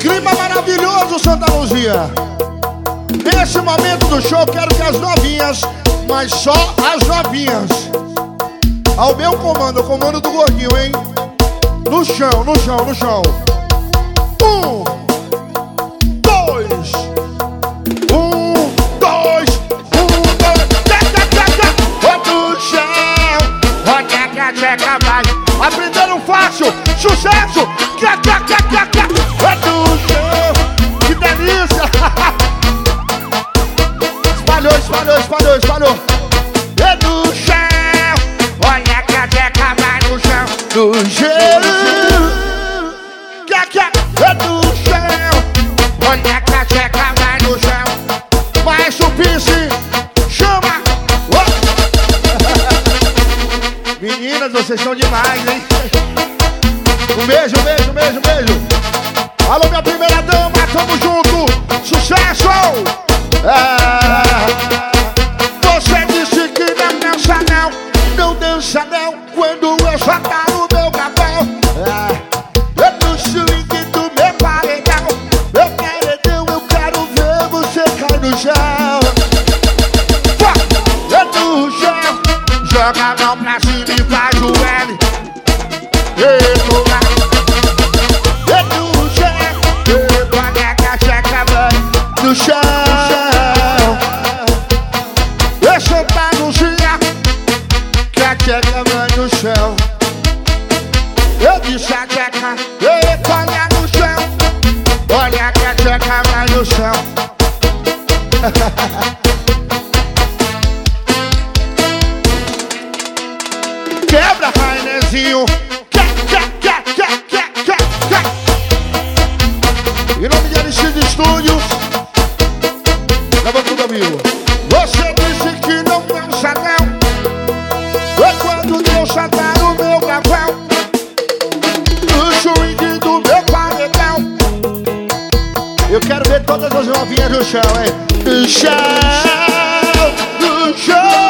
Clima maravilhoso, Santa Luzia. Nesse momento do show, quero que as novinhas, mas só as novinhas, ao meu comando, o comando do gordinho, hein? No chão, no chão, no chão. 1, 2. 1, 2. 1, 2. No chão. Roda, tcheca, vai. Aprenderam fácil. Sucesso. No chão. Que delícia. Espalhou. É no chão. Olha que a tcheca vai no chão. No chão. É no chão. Olha que a tcheca vai no chão. Mais o piche. Chama. Meninas, vocês são demais, hein? Um beijo. Alô, minha primeira dama, tamo junto. Sucesso! Você disse que não dança não. Não dança não quando eu soltar o meu cabal. Eu no swing do meu paredão. Meu paredão, eu quero ver você cair no chão. Eu no chão. Joga a mão pra cima e faz o L. No chão, eu Santa Luzia, que a tcheca vai no chão. Eu disse a tcheca, olha no chão. Olha que a tcheca vai no chão. Quebra, Rainezinho. Em nome de Aristide Studios, leva tudo, amigo. Você disse que não dança não. É quando Deus saltar o meu gravão. No swing do meu paredão. Eu quero ver todas as novinhas no chão, hein? No chão, no chão.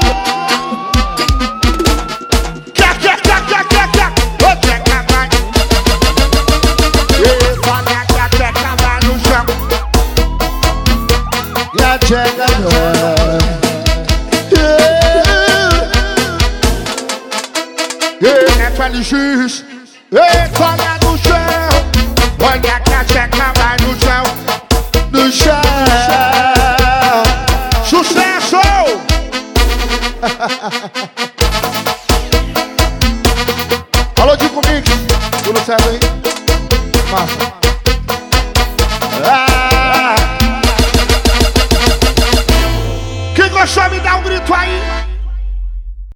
Chega Neto LX, olha no chão. Olha que a tcheca vai no chão. No chão. Sucesso! Alô, Dico Mix, tudo certo aí? Massa. Quem gostou, me dá um grito aí.